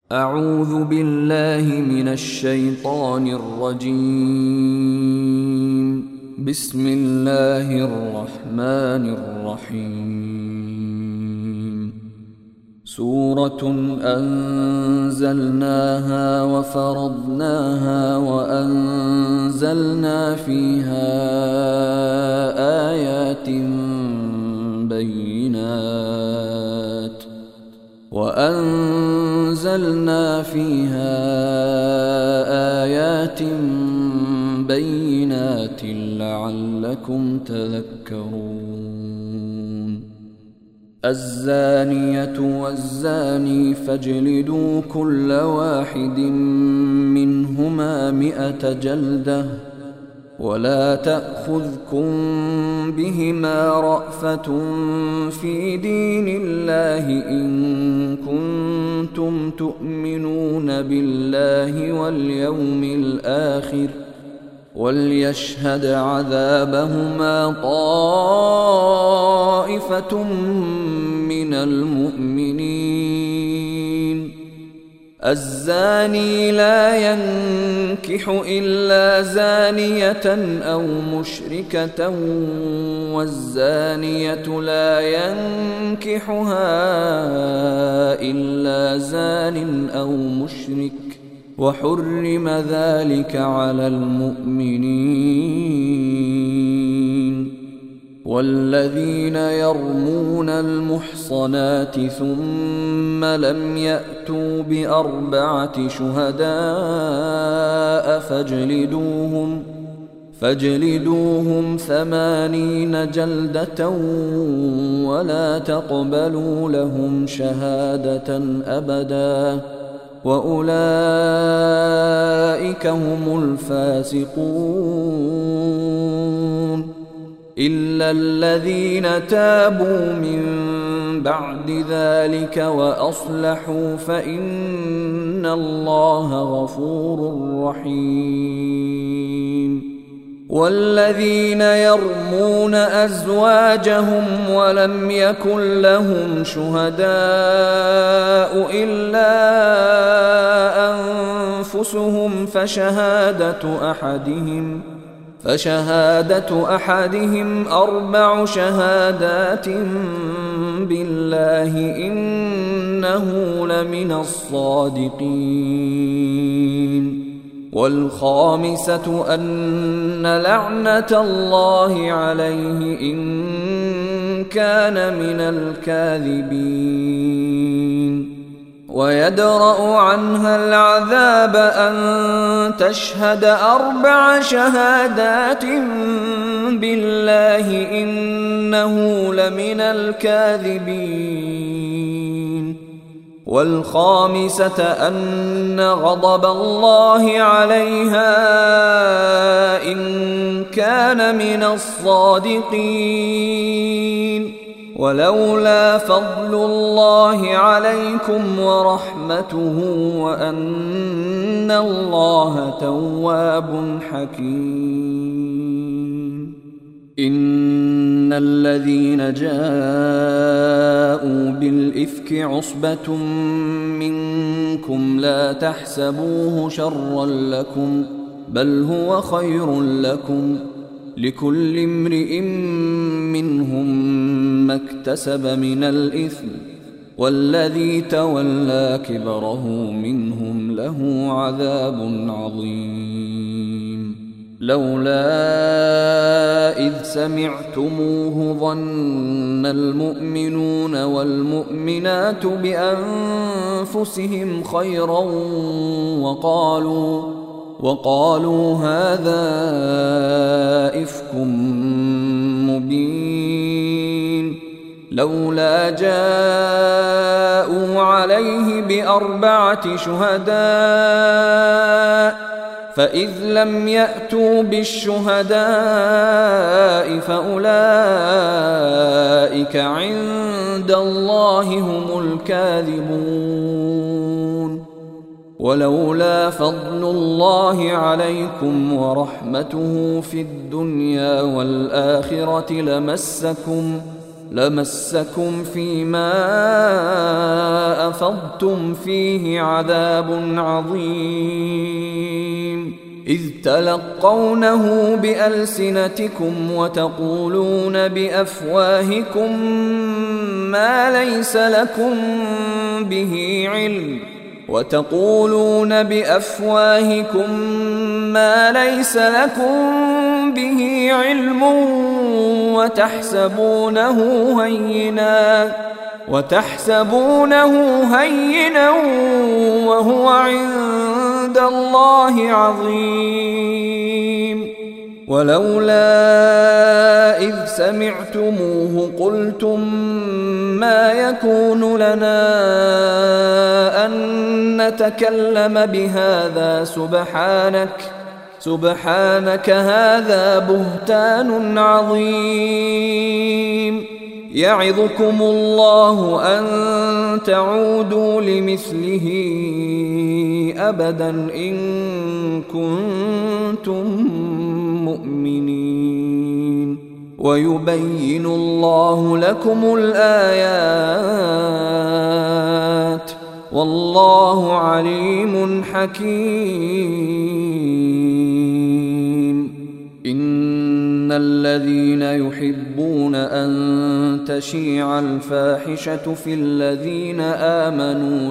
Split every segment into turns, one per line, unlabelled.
أعوذ بالله من الشيطان الرجيم. بسم الله الرحمن الرحيم. سورة أنزلناها وفرضناها وأنزلنا فيها آيات بينات لعلكم تذكرون. الزانية والزاني فاجلدوا كل واحد منهما 100 جلدة ولا تأخذكم بهما رأفة في دين الله إن كنتم تؤمنون بالله واليوم الآخر وليشهد عذابهما طائفة من المؤمنين. الزاني لا ينكح إلا زانية أو مشركة والزانية لا ينكحها إلا زان أو مشرك وحرم ذلك على المؤمنين. والذين يرمون المحصنات ثم لم يأتوا ب4 شهداء فاجلدوهم 80 جلدة ولا تقبلوا لهم شهادة أبدا وأولئك هم الفاسقون. إلا الذين تابوا من بعد ذلك وأصلحوا فإن الله غفور رحيم. والذين يرمون أزواجهم ولم يكن لهم شهداء إلا أنفسهم فشهادة أحدهم 4 شهادات بالله إنه لمن الصادقين. والخامسة أن لعنة الله عليه إن كان من الكاذبين. ويدرأ عنها العذاب أن تشهد 4 شهادات بالله إنه لمن الكاذبين. والخامسة أن غضب الله عليها إن كان من الصادقين. ولولا فضل الله عليكم ورحمته وأن الله تواب حكيم. إن الذين جاءوا بالإفك عصبة منكم لا تحسبوه شرا لكم بل هو خير لكم لكل امرئ منهم ما اكتسب من الإثم والذي تولى كبره منهم له عذاب عظيم. لولا إذ سمعتموه ظن المؤمنون والمؤمنات بأنفسهم خيرا وقالوا هذا إفك مبين. لولا جاءوا عليه ب4 شهداء فإذ لم يأتوا بالشهداء فأولئك عند الله هم الكاذبون. ولولا فضل الله عليكم ورحمته في الدنيا والآخرة لمسكم فيما أفضتم فيه عذاب عظيم إذ تلقونه بألسنتكم وتقولون بأفواهكم ما ليس لكم به علم وتحسبونه هينا وهو عند الله عظيم ولولا إذ سمعتموه قلتم ما يكون لنا أن نتكلم بهذا سبحانك هذا بهتان عظيم يعظكم الله أن تعودوا لمثله أبدا إن كنتم مؤمنين ويبين الله لكم الآيات والله عليم حكيم إن الذين يحبون أن تشيع الفاحشة في الذين آمنوا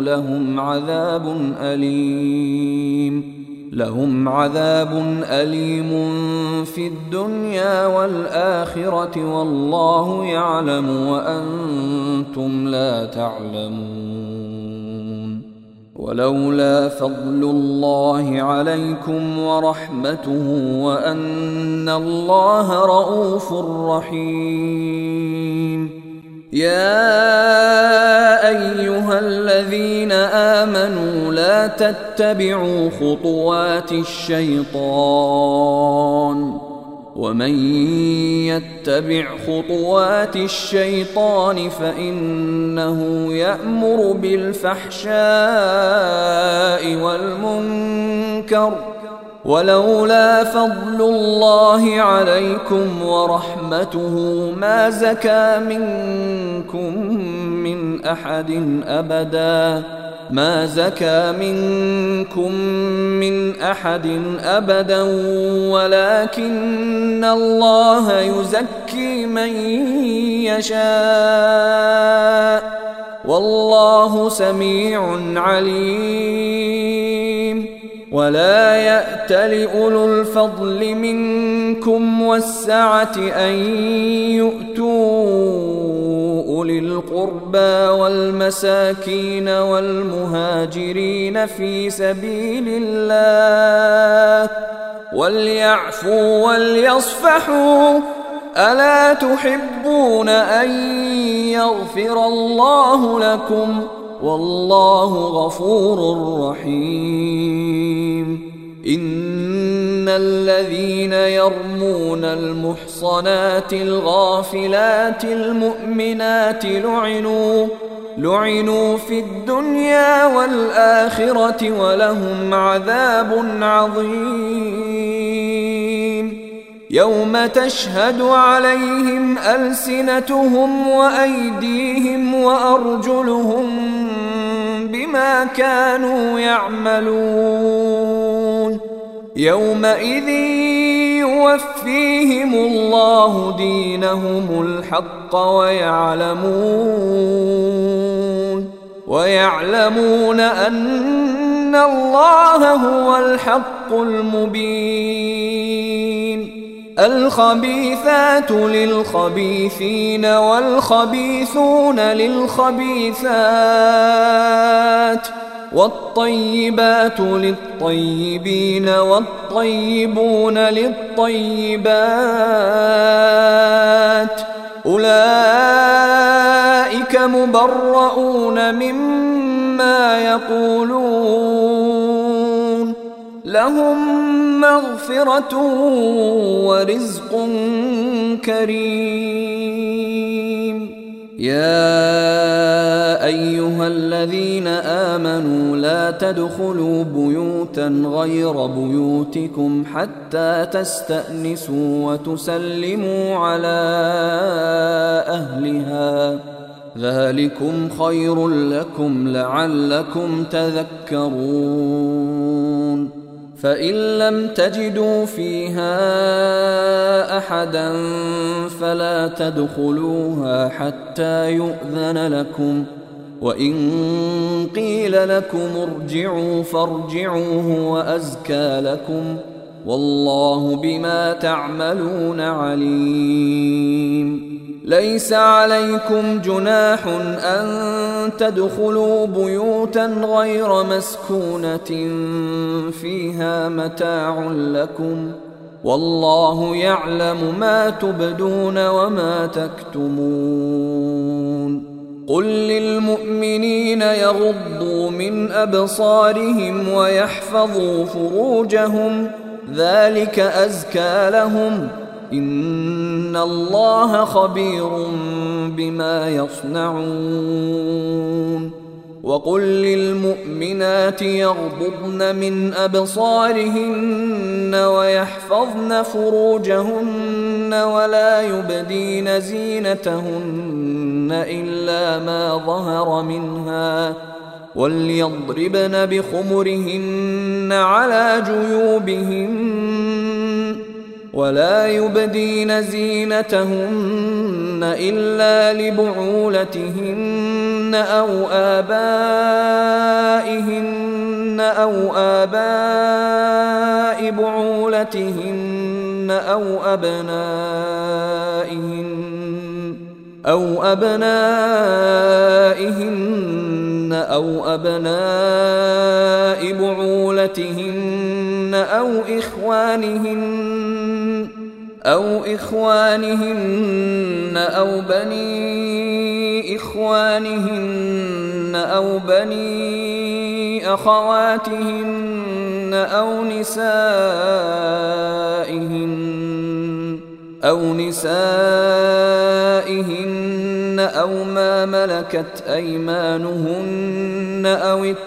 لهم عذاب أليم في الدنيا والآخرة والله يعلم وأنتم لا تعلمون ولولا فضل الله عليكم ورحمته وأن الله رؤوف رحيم يا أيها الذين آمنوا لا تتبعوا خطوات الشيطان ومن يتبع خطوات الشيطان فإنه يأمر بالفحشاء والمنكر ولولا فضل الله عليكم ورحمته ما زكى منكم من أحد أبدا ولكن الله يزكي من يشاء والله سميع عليم ولا يأتل أولو الفضل منكم والسعة أن يؤتوا أولي القربى والمساكين والمهاجرين في سبيل الله وليعفوا وليصفحوا ألا تحبون أن يغفر الله لكم والله غفور رحيم إن الذين يرمون المحصنات الغافلات المؤمنات لعنوا في الدنيا والآخرة ولهم عذاب عظيم يوم تشهد عليهم ألسنتهم وأيديهم وأرجلهم بما كانوا يعملون يومئذ يوفيهم الله دينهم الحق ويعلمون أن الله هو الحق المبين الخبيثات للخبيثين والخبيثون للخبيثات والطيبات للطيبين والطيبون للطيبات أولئك مبرؤون مما يقولون لهم مغفرة ورزق كريم يا أيها الذين آمنوا لا تدخلوا بيوتا غير بيوتكم حتى تستأنسوا وتسلموا على أهلها، ذلكم خير لكم لعلكم تذكرون. فإن لم تجدوا فيها أحدا فلا تدخلوها حتى يؤذن لكم، وإن قيل لكم ارجعوا فارجعوا هو أزكى لكم، والله بما تعملون عليم. ليس عليكم جناح أن تدخلوا بيوتا غير مسكونة فيها متاع لكم، والله يعلم ما تبدون وما تكتمون. قل للمؤمنين يغضوا من أبصارهم ويحفظوا فروجهم، ذلك أزكى لهم، إن الله خبير بما يصنعون. وقل للمؤمنات يغضضن من أبصارهن ويحفظن فروجهن ولا يبدين زينتهن إلا ما ظهر منها، وليضربن بخمرهن على جيوبهن، ولا يبدين زينتهن إلا لبعولتهن أو آباء بعولتهن أو أبنائهن أو أبناء بعولتهن أو إخوانهن أو بني إخوانهن أو بني أخواتهن أو نسائهن أو ما ملكت أيمانهن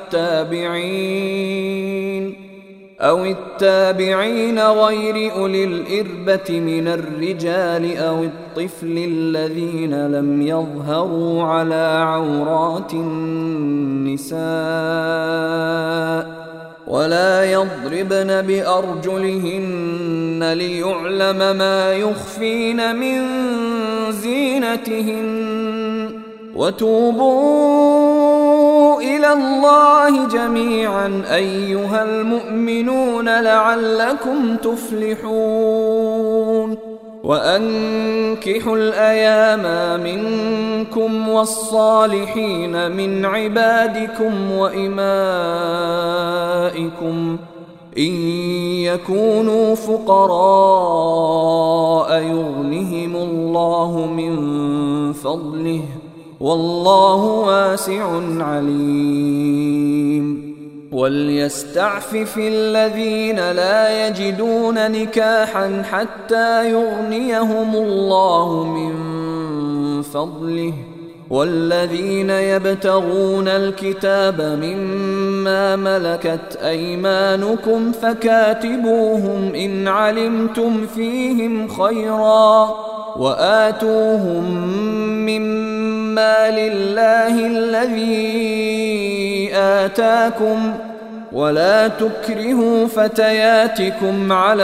أو التابعين غير أولي الإربة من الرجال أو الطفل الذين لم يظهروا على عورات النساء، ولا يضربن بأرجلهن ليعلم ما يخفين من زينتهن، وتوبوا إلى الله جميعا أيها المؤمنون لعلكم تفلحون. وأنكحوا الأيام منكم والصالحين من عبادكم وإمائكم إن يكونوا فقراء يغنهم الله من فضله، والله واسع عليم. وليستعفف الذين لا يجدون نكاحا حتى يغنيهم الله من فضله، والذين يبتغون الكتاب مما ملكت أيمانكم فكاتبوهم إن علمتم فيهم خيرا، وآتوهم مما لله الذي آتاكم، ولا تكرهوا فتياتكم على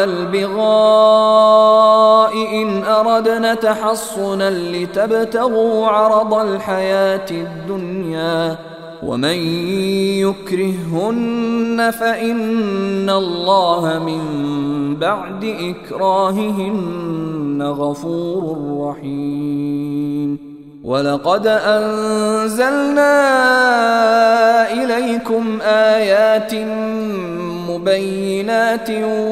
البغاء إن أردنا تحصنا لتبتغوا عرض الحياة الدنيا، ومن يكرههن فإن الله من بعد إكراههن غفور رحيم. ولقد أنزلنا إليكم آيات مبينات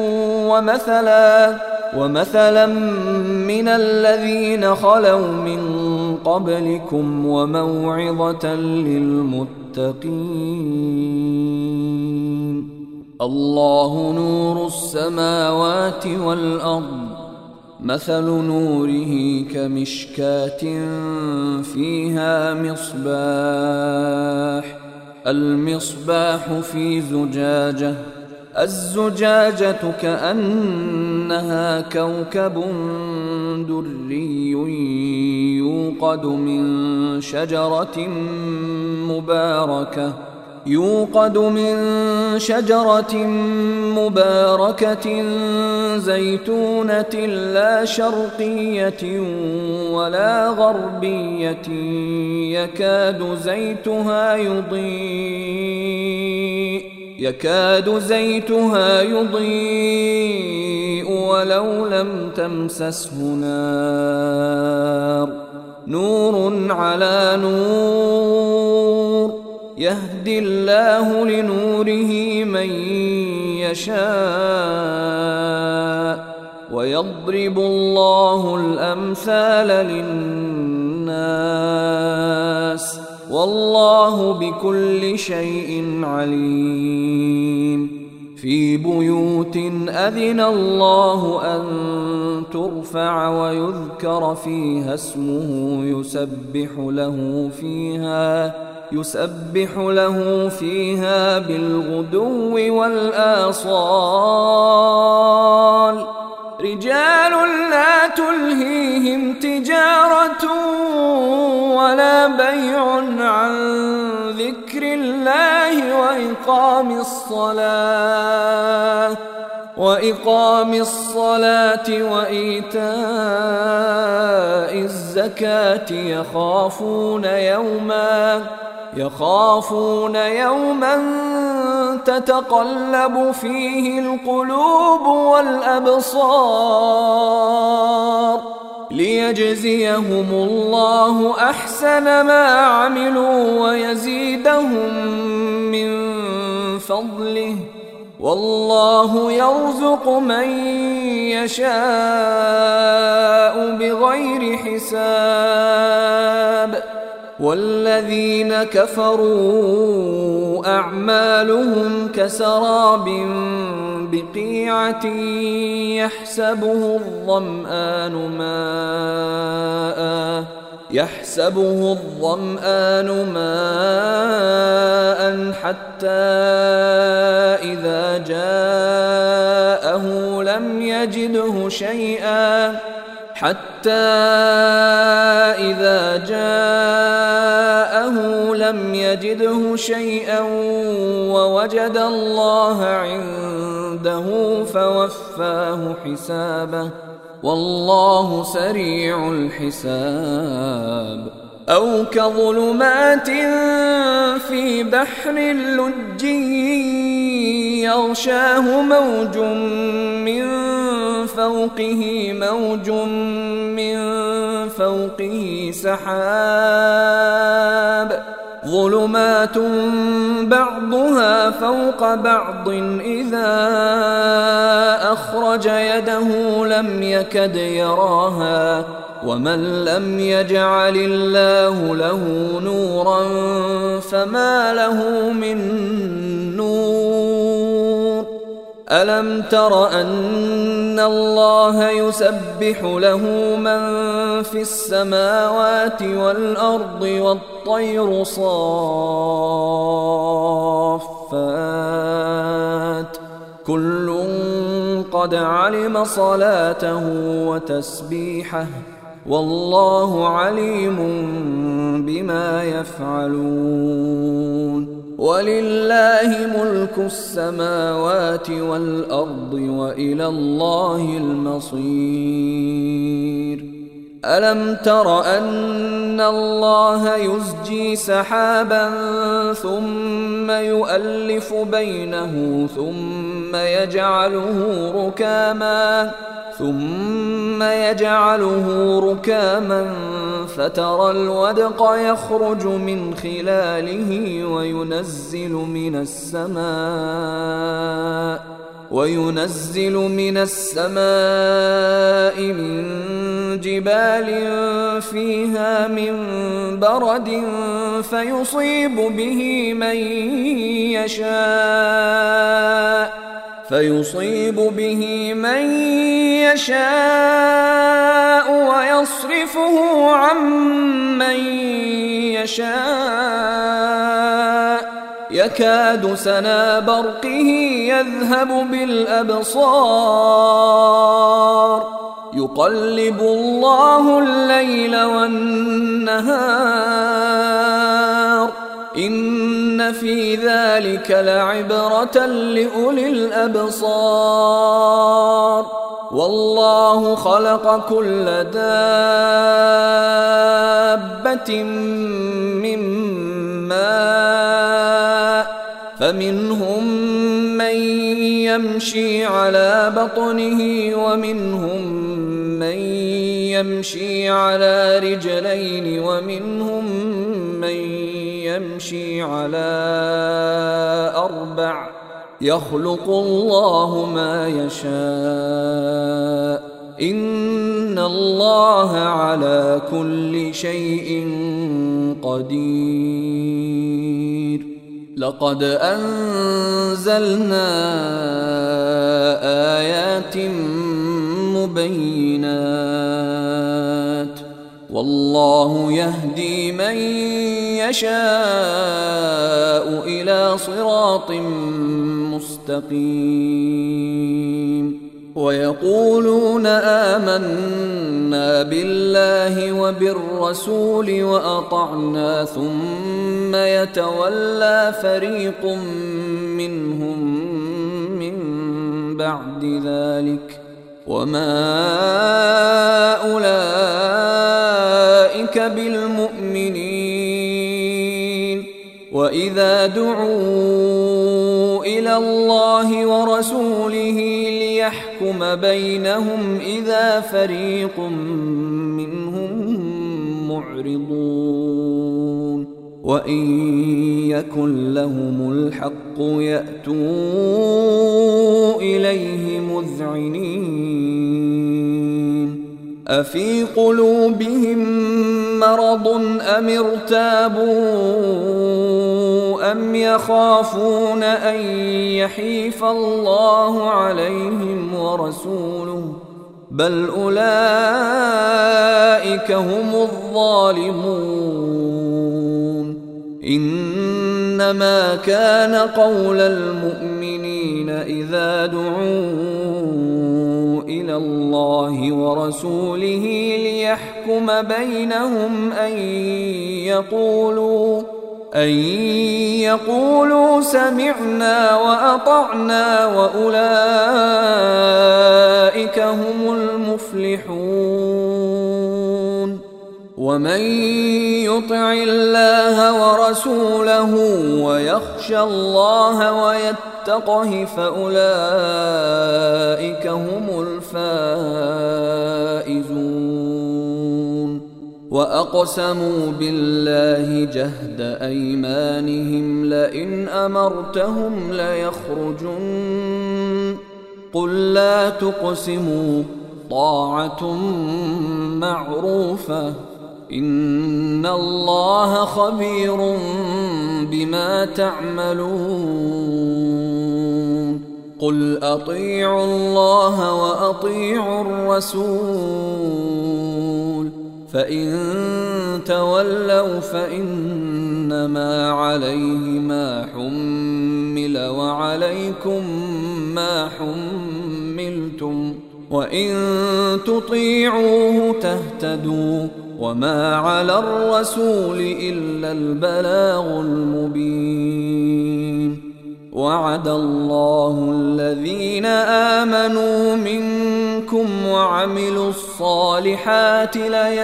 ومثلا من الذين خلوا من قبلكم وموعظة للمتقين. الله نور السماوات والأرض، مثل نوره كمشكاة فيها مصباح، المصباح في زجاجة، الزجاجة كأنها كوكب دري يوقد من شجرة مباركة زيتونة لا شرقية ولا غربية يكاد زيتها يضيء ولو لم تمسسه نار، نور على نور، يهدي الله لنوره من يشاء ويضرب الله الأمثال للناس والله بكل شيء عليم. في بيوت أذن الله أن ترفع ويذكر فيها اسمه يسبح له فيها بالغدو والآصال، رجال لا تلهيهم تجارة ولا بيع عن ذكر الله وإقام الصلاة وإيتاء الزكاة يخافون يوما تتقلب فيه القلوب والأبصار، ليجزيهم الله أحسن ما عملوا ويزيدهم من فضله، والله يرزق من يشاء بغير حساب. والذين كفروا أعمالهم كسراب بقيعة يحسبه الظمآن ماء حتى إذا جاءه لم يجده شيئا ووجد الله عنده فوفاه حسابه والله سريع الحساب. أو كظلمات في بحر لجي يغشاه موج من فوقه سحاب، ظلمات بعضها فوق بعض إذا أخرج يده لم يكد يراها، ومن لم يجعل الله له نورا فما له من نور. ألم تر أن الله يسبح له من في السماوات والأرض والطير صافات، كل قد علم صلاته وتسبيحه والله عليم بما يفعلون. ولله ملك السماوات والأرض وإلى الله المصير. ألم تر أن الله يزجي سحابا ثم يؤلف بينه ثم يجعله ركاما فترى الودق يخرج من خلاله وينزل من السماء من جبال فيها من برد فيصيب به من يشاء ويصرفه عن من يشاء يكاد سنا برقه يذهب بالأبصار يقلب الله الليل والنهار إن في ذلك لعبرة لأولي الأبصار والله خلق كل دابة من ماء فمنهم من يمشي على بطنه ومنهم من يمشي على رجلين ومنهم من يمشي على أربع يخلق الله ما يشاء إن الله على كل شيء قدير لقد أنزلنا آيات مبينات والله يهدي من يشاء إلى صراط مستقيم ويقولون آمنا بالله وبالرسول وأطعنا ثم يتولى فريق منهم من بعد ذلك وما أولئك بالمؤمنين وإذا دعوا إلى الله ورسوله ليحكم بينهم إذا فريق منهم معرضون وإن يكن لهم الحق يأتوا إليه مذعنين أفي قلوبهم مرض أم ارتابوا أم يخافون أن يحيف الله عليهم ورسوله بل أولئك هم الظالمون إنما كان قول المؤمنين إذا دعوا إلى الله ورسوله ليحكم بينهم أن يقولوا سمعنا وأطعنا وأولئك هم المفلحون ومن يطع الله ورسوله ويخشى الله ويتقه فأولئك هم الفائزون وأقسموا بالله جهد أيمانهم لئن أمرتهم ليخرجن قل لا تقسموا طاعة معروفة إن الله خبير بما تعملون قل أطيعوا الله وأطيعوا الرسول فإن تولوا فإنما عليه ما حمل وعليكم ما حملتم وإن تطيعوه تهتدوا وما على الرسول إلا البلاغ المبين وعد الله الذين آمنوا منكم وعملوا الصالحات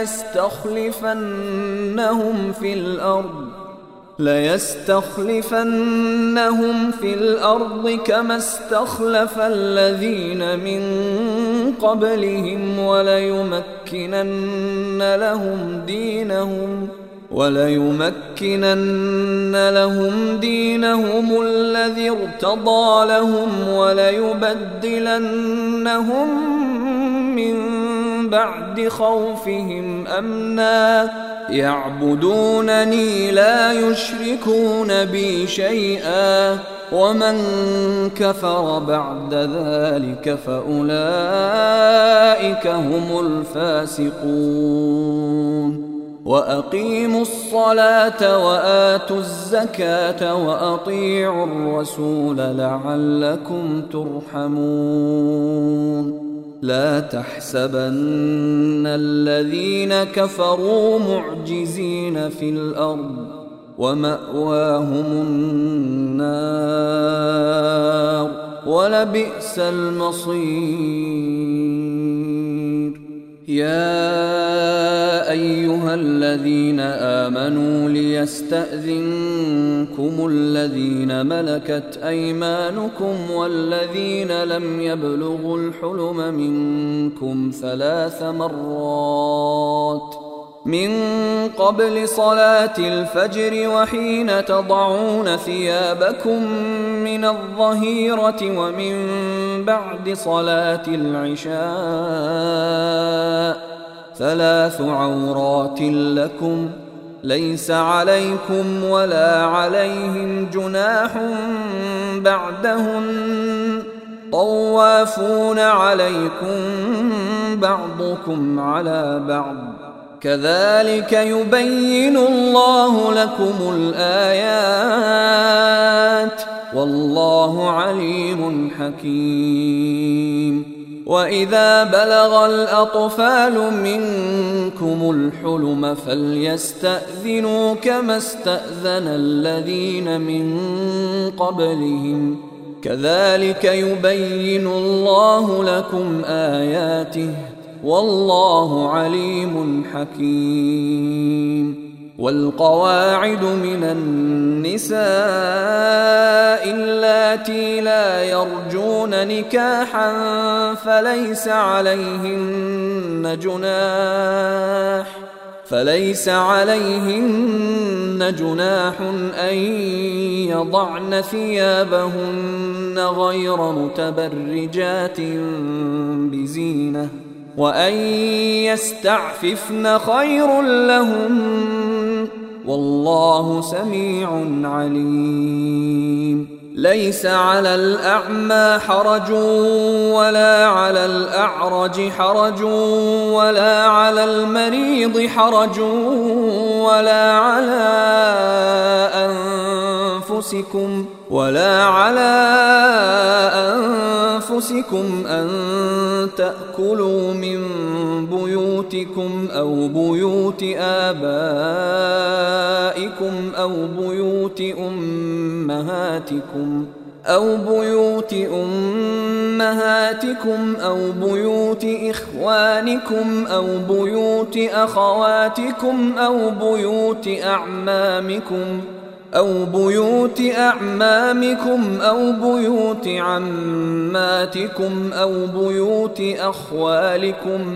ليستخلفنهم في الأرض كما استخلف الذين من قبلهم وليمكنن لهم دينهم الذي ارتضى لهم وليبدلنهم من بعد خوفهم أمنا يعبدونني لا يشركون بي شيئا ومن كفر بعد ذلك فأولئك هم الفاسقون وأقيموا الصلاة وآتوا الزكاة وأطيعوا الرسول لعلكم ترحمون لا تحسبن الذين كفروا معجزين في الأرض ومأواهم النار ولبئس المصير يا أيها الذين آمنوا ليستأذنكم الذين ملكت أيمانكم والذين لم يبلغوا الحلم منكم 3 مرات من قبل صلاة الفجر وحين تضعون ثيابكم من الظهيرة ومن بعد صلاة العشاء 3 عورات لكم ليس عليكم ولا عليهم جناح بعدهن طوافون عليكم بعضكم على بعض كذلك يبين الله لكم الآيات والله عليم حكيم وإذا بلغ الأطفال منكم الحلم فليستأذنوا كما استأذن الذين من قبلهم كذلك يبين الله لكم آياته والله عليم حكيم والقواعد من النساء اللاتي لا يرجون نكاحا فليس عليهن جناح أن يضعن ثيابهن غير متبرجات بزينة وأن يستعففن خير لهم والله سميع عليم ليس على الأعمى حرج ولا على الأعرج حرج ولا على المريض حرج ولا على أنفسكم أن تأكلوا من بيوتكم أو بيوت آبائكم أو بيوت أمهاتكم أو بيوت إخوانكم أو بيوت أخواتكم أو بيوت أعمامكم أو بيوت عماتكم أو بيوت أخوالكم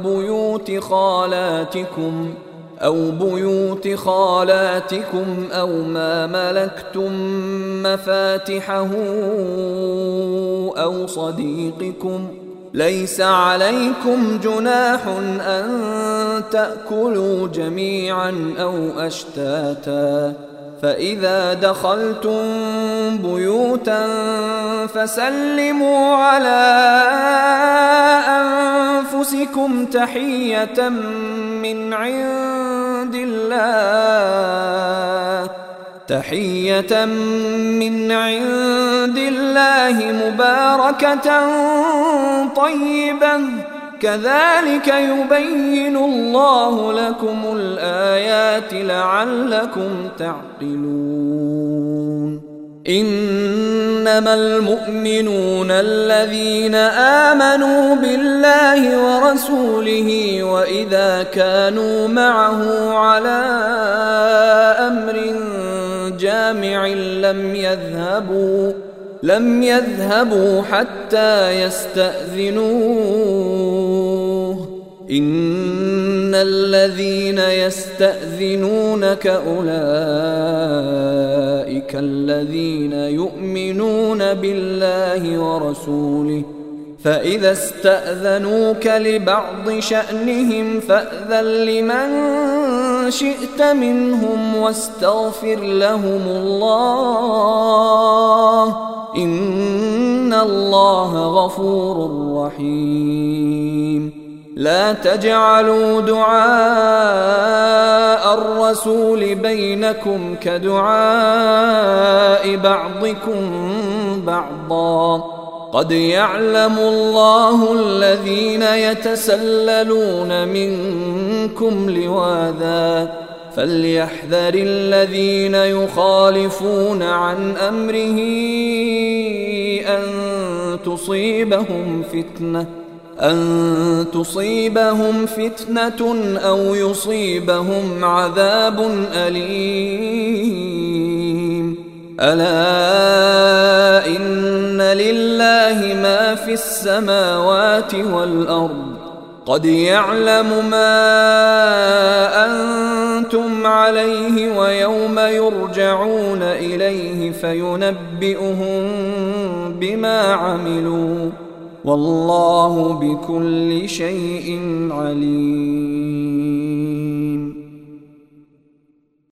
أو بيوت خالاتكم أو ما ملكتم مفاتحه أو صديقكم ليس عليكم جناح أن تأكلوا جميعا أو أشتاتا فإذا دخلتم بيوتا فسلموا على أنفسكم تحية من عند الله مباركة طيبة كذلك يبين الله لكم الآيات لعلكم تعقلون إنما المؤمنون الذين آمنوا بالله ورسوله وإذا كانوا معه على أمر جامع لم يذهبوا حتى يستأذنوه إن الذين يستأذنونك أولئك الذين يؤمنون بالله ورسوله فإذا استأذنوك لبعض شأنهم فأذن لمن شئت منهم واستغفر لهم الله إن الله غفور رحيم. لا تجعلوا دعاء الرسول بينكم كدعاء بعضكم بعضا قد يعلم الله الذين يتسللون منكم لواذا فليحذر الذين يخالفون عن أمره أن تصيبهم فتنة أو يصيبهم عذاب أليم. ألا إن لله ما في السماوات والأرض قد يعلم ما أنتم عليه ويوم يرجعون إليه فينبئهم بما عملوا والله بكل شيء عليم.